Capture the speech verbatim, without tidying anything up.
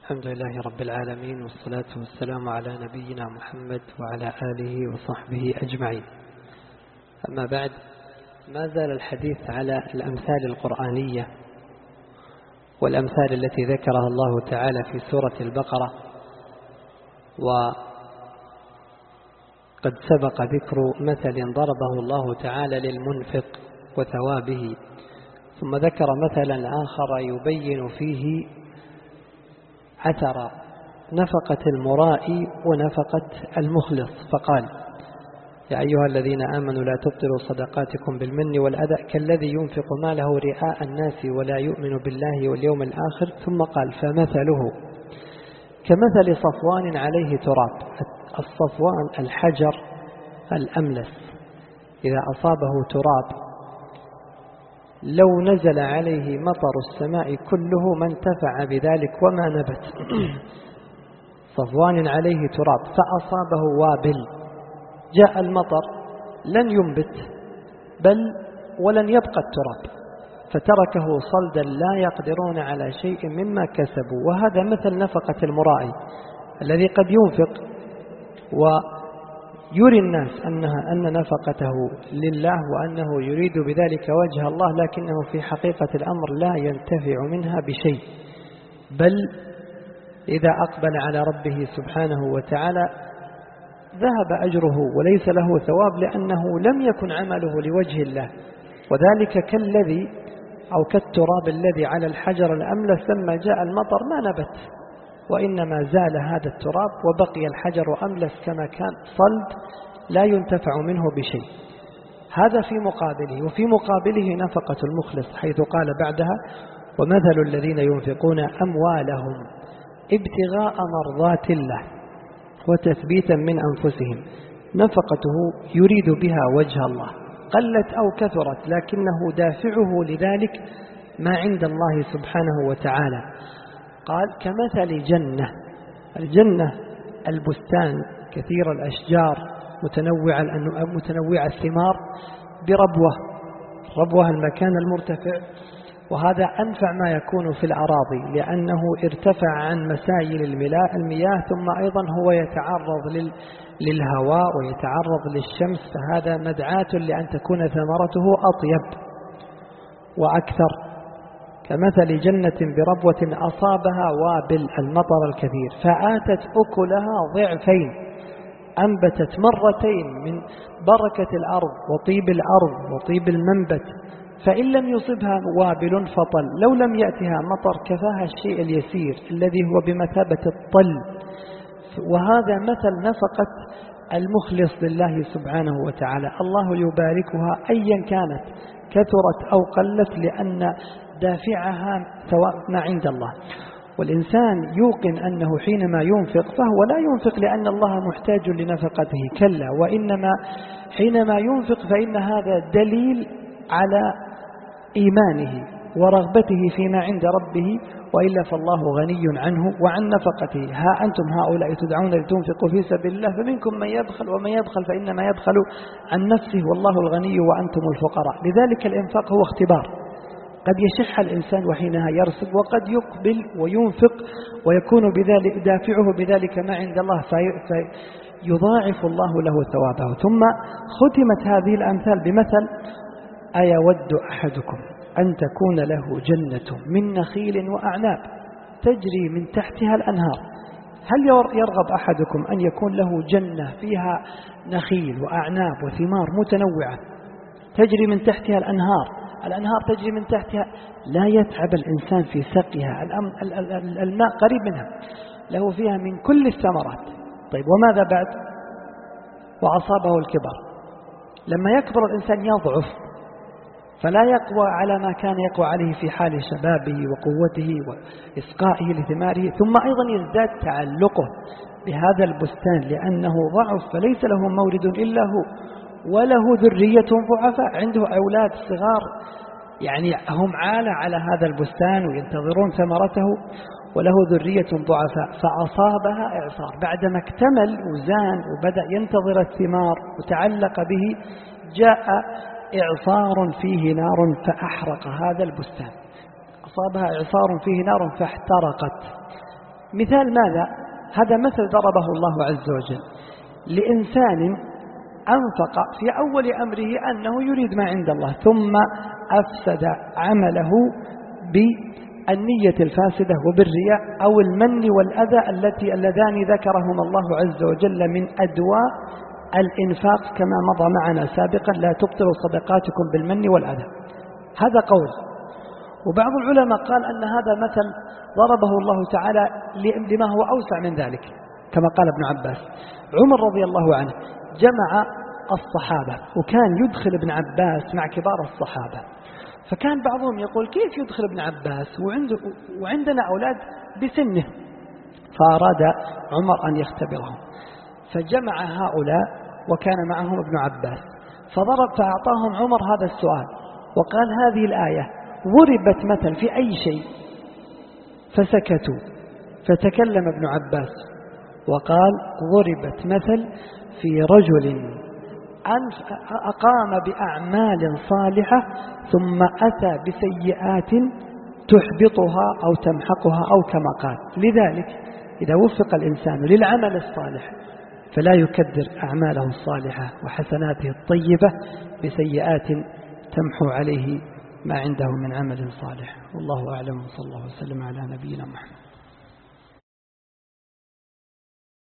الحمد لله رب العالمين، والصلاة والسلام على نبينا محمد وعلى آله وصحبه أجمعين. أما بعد، ما زال الحديث على الأمثال القرآنية والأمثال التي ذكرها الله تعالى في سورة البقرة، وقد سبق ذكر مثل ضربه الله تعالى للمنفق وثوابه، ثم ذكر مثلا آخر يبين فيه أثر نفقة المرائي ونفقة المخلص، فقال: يا أيها الذين آمنوا لا تبطلوا صدقاتكم بالمن والأذى كالذي ينفق ماله رئاء الناس ولا يؤمن بالله واليوم الآخر. ثم قال: فمثله كمثل صفوان عليه تراب. الصفوان الحجر الأملس، إذا أصابه تراب لو نزل عليه مطر السماء كله ما انتفع بذلك وما نبت. صفوان عليه تراب فأصابه وابل، جاء المطر لن ينبت بل ولن يبقى التراب، فتركه صلدا لا يقدرون على شيء مما كسبوا. وهذا مثل نفقة المرائي الذي قد ينفق ويري الناس أنها أن نفقته لله وأنه يريد بذلك وجه الله، لكنه في حقيقة الأمر لا ينتفع منها بشيء، بل إذا أقبل على ربه سبحانه وتعالى ذهب أجره وليس له ثواب، لأنه لم يكن عمله لوجه الله. وذلك كالذي أو كالتراب الذي على الحجر الأملس لما جاء المطر ما نبت، وإنما زال هذا التراب وبقي الحجر أملس كما كان صلد لا ينتفع منه بشيء. هذا في مقابله. وفي مقابله نفقة المخلص، حيث قال بعدها: ومثل الذين ينفقون أموالهم ابتغاء مرضات الله وتثبيتا من أنفسهم، نفقته يريد بها وجه الله، قلت أو كثرت، لكنه دافعه لذلك ما عند الله سبحانه وتعالى. قال: كمثل جنة. الجنة البستان كثير الأشجار متنوع متنوع الثمار بربوة، ربوة المكان المرتفع، وهذا أنفع ما يكون في الأراضي لأنه ارتفع عن مسائل المياه، ثم أيضا هو يتعرض للهواء ويتعرض للشمس، فهذا مدعاة لأن تكون ثمرته أطيب وأكثر. كمثل جنة بربوة أصابها وابل المطر الكثير فآتت أكلها ضعفين، أنبتت مرتين من بركة الأرض وطيب الأرض وطيب المنبت. فإن لم يصبها وابل فطل، لو لم يأتها مطر كفاها الشيء اليسير الذي هو بمثابة الطل. وهذا مثل نفقة المخلص لله سبحانه وتعالى، الله يباركها أيا كانت، كثرت أو قلت، لأن دافعها سواء ما عند الله. والإنسان يوقن أنه حينما ينفق فهو لا ينفق لأن الله محتاج لنفقته، كلا، وإنما حينما ينفق فإن هذا دليل على إيمانه ورغبته فيما عند ربه، وإلا فالله غني عنه وعن نفقته. ها أنتم هؤلاء تدعون لتنفقوا في سبيل الله فمنكم من يبخل، ومن يبخل فإنما يبخل عن نفسه والله الغني وأنتم الفقراء. لذلك الإنفاق هو اختبار، قد يشح الإنسان وحينها يرسل، وقد يقبل وينفق ويكون بذلك دافعه بذلك ما عند الله فيضاعف الله له ثوابه. ثم ختمت هذه الأمثال بمثل: أيود أحدكم أن تكون له جنة من نخيل وأعناب تجري من تحتها الأنهار. هل يرغب أحدكم أن يكون له جنة فيها نخيل وأعناب وثمار متنوعة تجري من تحتها الأنهار، الأنهار تجري من تحتها، لا يتعب الإنسان في سقيها، الماء قريب منها، له فيها من كل الثمرات. طيب، وماذا بعد؟ وأصابه الكبر، لما يكبر الإنسان يضعف فلا يقوى على ما كان يقوى عليه في حال شبابه وقوته وإسقائه لثماره، ثم أيضا يزداد تعلقه بهذا البستان لأنه ضعف فليس له مورد إلا هو، وله ذرية ضعفاء، عنده أولاد صغار يعني هم عالة على هذا البستان وينتظرون ثمرته، وله ذرية ضعفاء فأصابها إعصار. بعدما اكتمل وزان وبدأ ينتظر الثمار وتعلق به، جاء إعصار فيه نار فأحرق هذا البستان، أصابها إعصار فيه نار فاحترقت. مثال ماذا؟ هذا مثل ضربه الله عز وجل لإنسان أنفق في أول أمره أنه يريد ما عند الله، ثم أفسد عمله بالنية الفاسدة وبالرياء أو المن والأذى التي اللذان ذكرهما الله عز وجل من أدواء الإنفاق كما مضى معنا سابقا: لا تبطلوا صدقاتكم بالمن والأذى. هذا قول. وبعض العلماء قال أن هذا مثل ضربه الله تعالى لما هو أوسع من ذلك، كما قال ابن عباس. عمر رضي الله عنه جمع الصحابة، وكان يدخل ابن عباس مع كبار الصحابة، فكان بعضهم يقول: كيف يدخل ابن عباس وعندنا أولاد بسنه؟ فأراد عمر أن يختبرهم، فجمع هؤلاء وكان معهم ابن عباس، فضرب فأعطاهم عمر هذا السؤال وقال: هذه الآية ضربت مثل في أي شيء؟ فسكتوا، فتكلم ابن عباس وقال: ضربت مثل في رجل أقام بأعمال صالحة ثم أتى بسيئات تحبطها أو تمحقها أو كما قال. لذلك إذا وفق الإنسان للعمل الصالح فلا يكدر أعماله الصالحة وحسناته الطيبة بسيئات تمحو عليه ما عنده من عمل صالح. والله أعلم، وصلى الله وسلم على نبينا محمد.